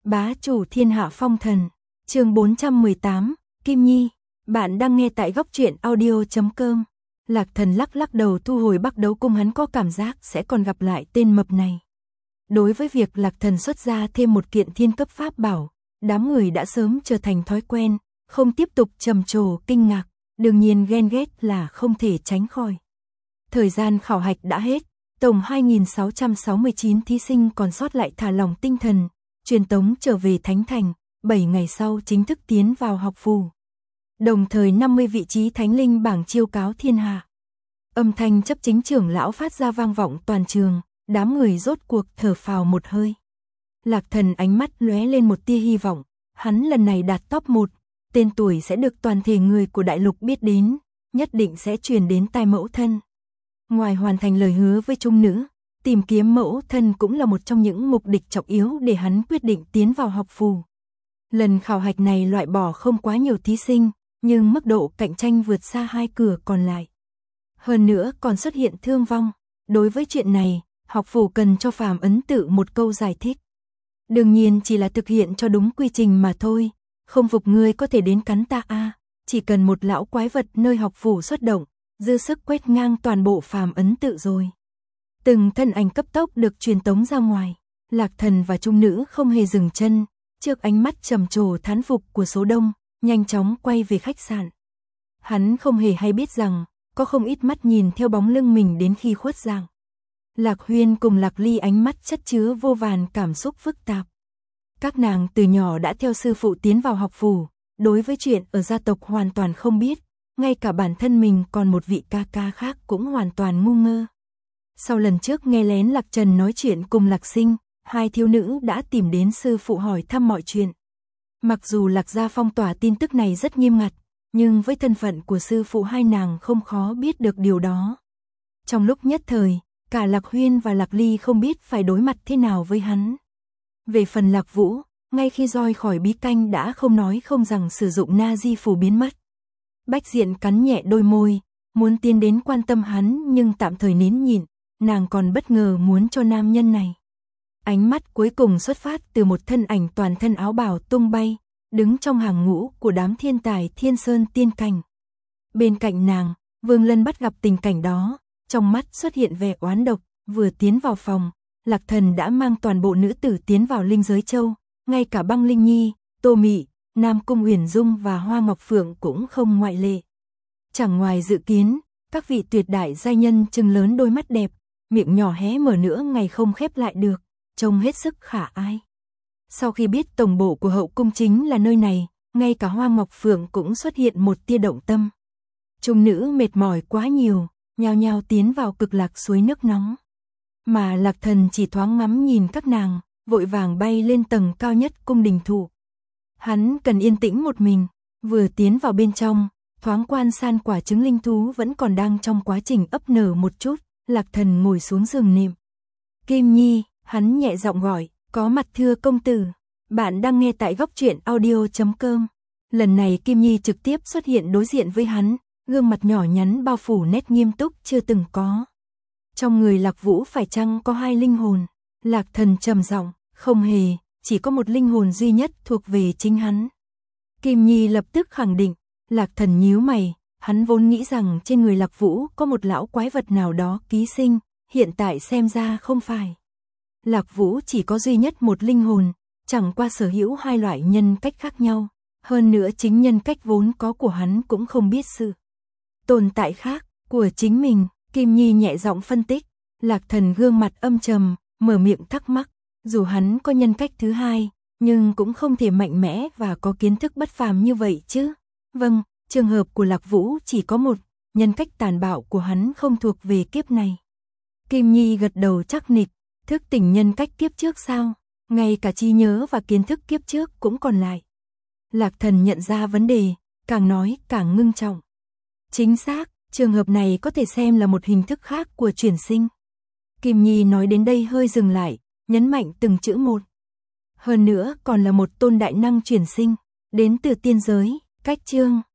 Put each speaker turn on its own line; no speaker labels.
Bá chủ thiên hạ phong thần, chương 418, Kim Nhi, bạn đang nghe tại góc truyện audio.com. Lạc Thần lắc lắc đầu thu hồi Bắc Đấu Cung, hắn có cảm giác sẽ còn gặp lại tên mập này. Đối với việc Lạc Thần xuất ra thêm một kiện thiên cấp pháp bảo, đám người đã sớm trở thành thói quen, không tiếp tục trầm trồ kinh ngạc, đương nhiên ghen ghét là không thể tránh khỏi. Thời gian khảo hạch đã hết, tổng 2669 thí sinh còn sót lại thả lỏng tinh thần, truyền tống trở về Thánh Thành, 7 ngày sau chính thức tiến vào học phủ. Đồng thời 50 vị trí thánh linh bảng chiêu cáo thiên hạ. Âm thanh chấp chính trưởng lão phát ra vang vọng toàn trường, đám người rốt cuộc thở phào một hơi. Lạc Thần ánh mắt lóe lên một tia hy vọng, hắn lần này đạt top 1, tên tuổi sẽ được toàn thể người của đại lục biết đến, nhất định sẽ truyền đến tai mẫu thân. Ngoài hoàn thành lời hứa với trung nữ, tìm kiếm mẫu thân cũng là một trong những mục đích trọng yếu để hắn quyết định tiến vào học phủ. Lần khảo hạch này loại bỏ không quá nhiều thí sinh, nhưng mức độ cạnh tranh vượt xa hai cửa còn lại. Hơn nữa còn xuất hiện thương vong. Đối với chuyện này, học phủ cần cho Phàm Ấn Tự một câu giải thích. Đương nhiên chỉ là thực hiện cho đúng quy trình mà thôi, không phục ngươi có thể đến cắn ta a, chỉ cần một lão quái vật nơi học phủ xuất động, dư sức quét ngang toàn bộ Phàm Ấn Tự rồi. Từng thân ảnh cấp tốc được truyền tống ra ngoài, Lạc Thần và trung nữ không hề dừng chân, trước ánh mắt trầm trồ thán phục của số đông, nhanh chóng quay về khách sạn. Hắn không hề hay biết rằng, có không ít mắt nhìn theo bóng lưng mình đến khi khuất dạng. Lạc Huyên cùng Lạc Ly ánh mắt chất chứa vô vàn cảm xúc phức tạp. Các nàng từ nhỏ đã theo sư phụ tiến vào học phủ, đối với chuyện ở gia tộc hoàn toàn không biết, ngay cả bản thân mình còn một vị ca ca khác cũng hoàn toàn ngu ngơ. Sau lần trước nghe lén Lạc Trần nói chuyện cùng Lạc Sinh, hai thiếu nữ đã tìm đến sư phụ hỏi thăm mọi chuyện. Mặc dù Lạc gia phong tỏa tin tức này rất nghiêm ngặt, nhưng với thân phận của sư phụ hai nàng không khó biết được điều đó. Trong lúc nhất thời, cả Lạc Huyên và Lạc Ly không biết phải đối mặt thế nào với hắn. Về phần Lạc Vũ, ngay khi roi khỏi bí canh đã không nói không rằng sử dụng na di phù biến mất. Bách Diện cắn nhẹ đôi môi, muốn tiến đến quan tâm hắn nhưng tạm thời nín nhịn, nàng còn bất ngờ muốn cho nam nhân này. Ánh mắt cuối cùng xuất phát từ một thân ảnh toàn thân áo bào tung bay, đứng trong hàng ngũ của đám thiên tài Thiên Sơn tiên cảnh. Bên cạnh nàng, Vương Lân bắt gặp tình cảnh đó, trong mắt xuất hiện vẻ oán độc, vừa tiến vào phòng, Lạc Thần đã mang toàn bộ nữ tử tiến vào Linh Giới Châu, ngay cả Băng Linh Nhi, Tô Mị, Nam Cung Uyển Dung và Hoa Ngọc Phượng cũng không ngoại lệ. Chẳng ngoài dự kiến, các vị tuyệt đại giai nhân trừng lớn đôi mắt đẹp, miệng nhỏ hé mở nữa ngày không khép lại được, trông hết sức khả ái. Sau khi biết tổng bộ của hậu cung chính là nơi này, ngay cả Hoa Ngọc Phượng cũng xuất hiện một tia động tâm. Trung nữ mệt mỏi quá nhiều, nhao nhao tiến vào cực lạc suối nước nóng. Mà Lạc Thần chỉ thoáng ngắm nhìn các nàng, vội vàng bay lên tầng cao nhất cung đình thụ. Hắn cần yên tĩnh một mình, vừa tiến vào bên trong, thoáng quan san quả trứng linh thú vẫn còn đang trong quá trình ấp nở một chút, Lạc Thần ngồi xuống giường nệm. Kim Nhi, hắn nhẹ giọng gọi, có mặt thưa công tử. Bạn đang nghe tại góc truyện audio.com. Lần này Kim Nhi trực tiếp xuất hiện đối diện với hắn, gương mặt nhỏ nhắn bao phủ nét nghiêm túc chưa từng có. Trong người Lạc Vũ phải chăng có hai linh hồn? Lạc Thần trầm giọng, không hề, chỉ có một linh hồn duy nhất thuộc về chính hắn. Kim Nhi lập tức khẳng định. Lạc Thần nhíu mày, hắn vốn nghĩ rằng trên người Lạc Vũ có một lão quái vật nào đó ký sinh, hiện tại xem ra không phải. Lạc Vũ chỉ có duy nhất một linh hồn, chẳng qua sở hữu hai loại nhân cách khác nhau, hơn nữa chính nhân cách vốn có của hắn cũng không biết sự tồn tại khác của chính mình. Kim Nhi nhẹ giọng phân tích, Lạc Thần gương mặt âm trầm, mở miệng thắc mắc, dù hắn có nhân cách thứ hai, nhưng cũng không thể mạnh mẽ và có kiến thức bất phàm như vậy chứ. Vâng, trường hợp của Lạc Vũ chỉ có một, nhân cách tàn bạo của hắn không thuộc về kiếp này. Kim Nhi gật đầu chắc nịch, thức tỉnh nhân cách kiếp trước sao? Ngay cả trí nhớ và kiến thức kiếp trước cũng còn lại. Lạc Thần nhận ra vấn đề, càng nói càng ngưng trọng. Chính xác, trường hợp này có thể xem là một hình thức khác của chuyển sinh. Kim Nhi nói đến đây hơi dừng lại, nhấn mạnh từng chữ một. Hơn nữa còn là một tôn đại năng chuyển sinh, đến từ tiên giới. Cách chương